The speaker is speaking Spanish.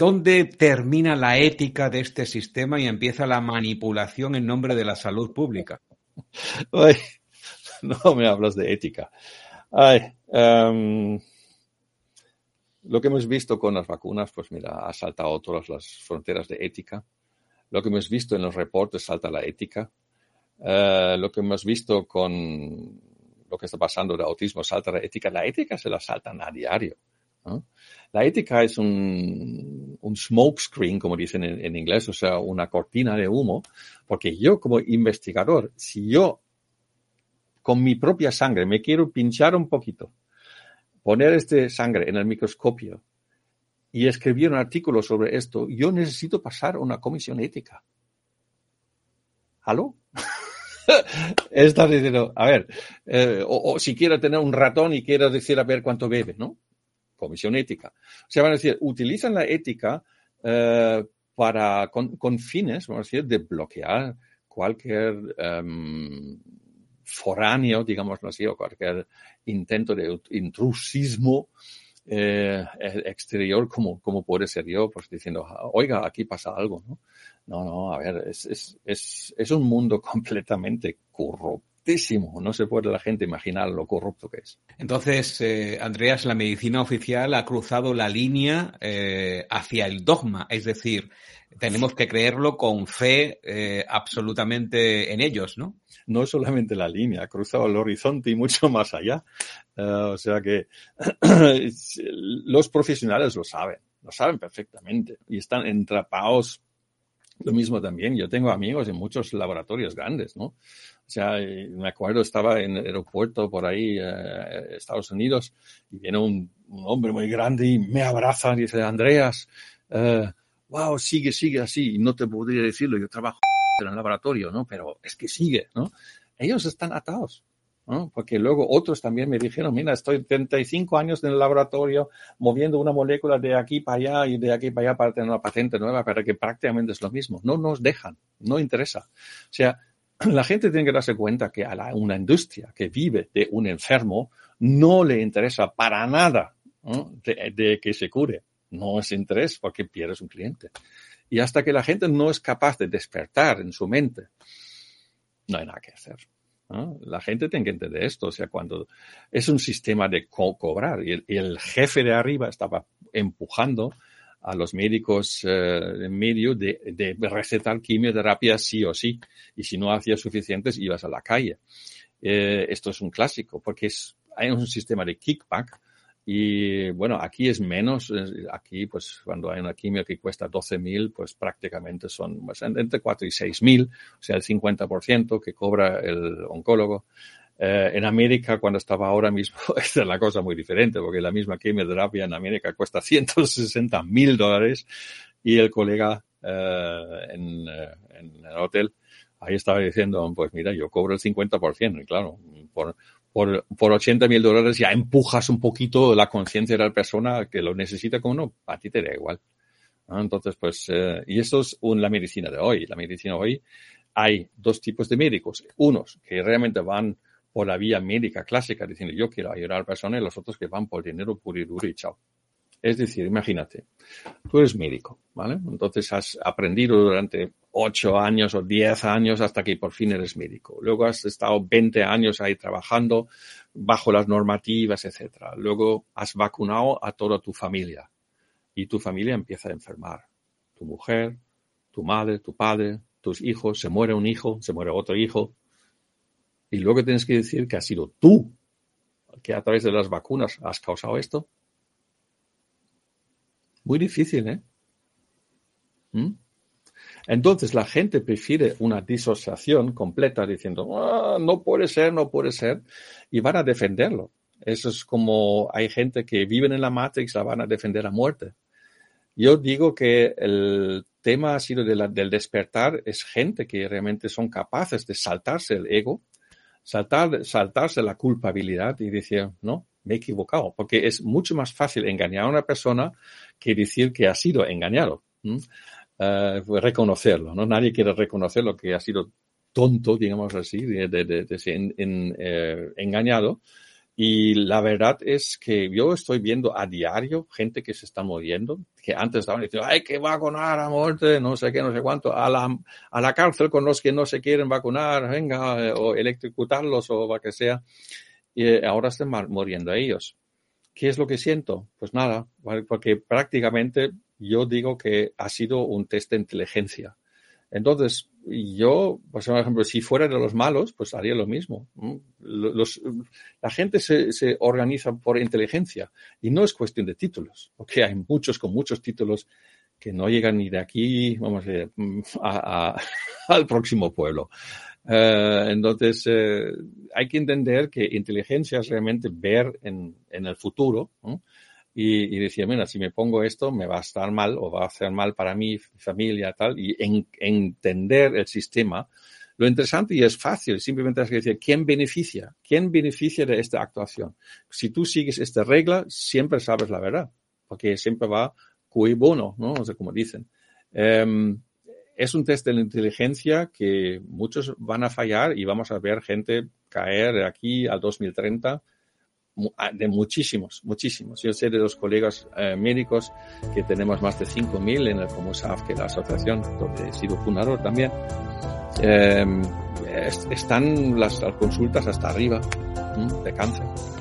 ¿dónde termina la ética de este sistema y empieza la manipulación en nombre de la salud pública? Ay, no me hablas de ética. Ay, lo que hemos visto con las vacunas, pues mira, ha saltado todas las fronteras de ética. Lo que hemos visto en los reportes salta la ética. Lo que hemos visto con lo que está pasando de autismo salta la ética. La ética se la saltan a diario, ¿no? La ética es un smokescreen, como dicen en inglés, o sea, una cortina de humo, porque yo como investigador, si yo con mi propia sangre me quiero pinchar un poquito, poner sangre en el microscopio y escribir un artículo sobre esto, yo necesito pasar una comisión ética. ¿Aló? Estás diciendo, a ver, o si quiero tener un ratón y quiero decir a ver cuánto bebe, ¿no? Comisión ética. O sea, van a decir, utilizan la ética con fines, vamos a decir, de bloquear cualquier foráneo, digámoslo así, o cualquier intento de intrusismo exterior, como puede ser yo, pues diciendo, oiga, aquí pasa algo, ¿no? No, a ver, es un mundo completamente corruptísimo. No se puede la gente imaginar lo corrupto que es. Entonces, Andreas, la medicina oficial ha cruzado la línea hacia el dogma, es decir, tenemos que creerlo con fe absolutamente en ellos, ¿no? No solamente la línea, ha cruzado el horizonte y mucho más allá. O sea que los profesionales lo saben perfectamente y están entrapados. Lo mismo también, yo tengo amigos en muchos laboratorios grandes, ¿no? O sea, me acuerdo, estaba en el aeropuerto por ahí, Estados Unidos, y viene un hombre muy grande y me abraza y dice, Andreas, wow, sigue así, y no te podría decirlo, yo trabajo en el laboratorio, ¿no? Pero es que sigue, ¿no? Ellos están atados, ¿no? Porque luego otros también me dijeron, mira, estoy 35 años en el laboratorio moviendo una molécula de aquí para allá y de aquí para allá para tener una patente nueva, para que prácticamente es lo mismo. No nos dejan, no interesa. O sea, la gente tiene que darse cuenta que a una industria que vive de un enfermo no le interesa para nada, ¿no? de que se cure. No es interés porque pierdes un cliente. Y hasta que la gente no es capaz de despertar en su mente, no hay nada que hacer, ¿no? La gente tiene que entender esto. O sea, cuando es un sistema de cobrar y el jefe de arriba estaba empujando a los médicos en medio de recetar quimioterapia sí o sí. Y si no hacías suficientes, ibas a la calle. Esto es un clásico porque hay un sistema de kickback. Y bueno, aquí es menos. Aquí, pues, cuando hay una quimio que cuesta 12.000, pues prácticamente son pues, entre 4 y 6.000, o sea, el 50% que cobra el oncólogo. En América, cuando estaba ahora mismo, esta es la cosa muy diferente, porque la misma quimioterapia en América cuesta $160.000 y el colega en el hotel ahí estaba diciendo, pues mira, yo cobro el 50%, y claro, por $80.000 ya empujas un poquito la conciencia de la persona que lo necesita, como no, a ti te da igual, ¿no? Entonces, pues, y eso es la medicina de hoy. La medicina hoy, hay dos tipos de médicos. Unos que realmente van por la vía médica clásica, diciendo yo quiero ayudar a la persona, y los otros que van por dinero puro y duro y chao. Es decir, imagínate, tú eres médico, ¿vale? Entonces has aprendido durante 8 años o 10 años hasta que por fin eres médico. Luego has estado 20 años ahí trabajando bajo las normativas, etcétera. Luego has vacunado a toda tu familia y tu familia empieza a enfermar. Tu mujer, tu madre, tu padre, tus hijos, se muere un hijo, se muere otro hijo. Y luego tienes que decir que has sido tú que a través de las vacunas has causado esto. Muy difícil, ¿eh? Entonces la gente prefiere una disociación completa diciendo, no puede ser, y van a defenderlo. Eso es como hay gente que vive en la Matrix, la van a defender a muerte. Yo digo que el tema ha sido del despertar, es gente que realmente son capaces de saltarse el ego, saltarse la culpabilidad y decir, no, me he equivocado, porque es mucho más fácil engañar a una persona que decir que ha sido engañado. Reconocerlo, ¿no? Nadie quiere reconocer lo que ha sido tonto, digamos así, de ser engañado. Y la verdad es que yo estoy viendo a diario gente que se está muriendo, que antes estaban diciendo, hay que vacunar a muerte, no sé qué, no sé cuánto, a la cárcel con los que no se quieren vacunar, venga, o electrocutarlos o lo que sea. Y ahora están muriendo ellos. ¿Qué es lo que siento? Pues nada, ¿vale? Porque prácticamente yo digo que ha sido un test de inteligencia. Entonces, yo, pues, por ejemplo, si fuera de los malos, pues haría lo mismo. La gente se organiza por inteligencia y no es cuestión de títulos, porque hay muchos con muchos títulos que no llegan ni de aquí, vamos a decir, al próximo pueblo. Entonces, hay que entender que inteligencia es realmente ver en el futuro, ¿no? Y decir, mira, si me pongo esto, me va a estar mal o va a hacer mal para mi familia, tal, y entender el sistema. Lo interesante y es fácil, simplemente hay que decir, ¿quién beneficia? ¿Quién beneficia de esta actuación? Si tú sigues esta regla, siempre sabes la verdad, porque siempre va cui bono, ¿no? O sea, como dicen. Es un test de la inteligencia que muchos van a fallar y vamos a ver gente caer de aquí al 2030 de muchísimos. Yo sé de los colegas médicos que tenemos más de 5.000 en el COMUSAF, que es la asociación donde he sido fundador también. Están las consultas hasta arriba de cáncer.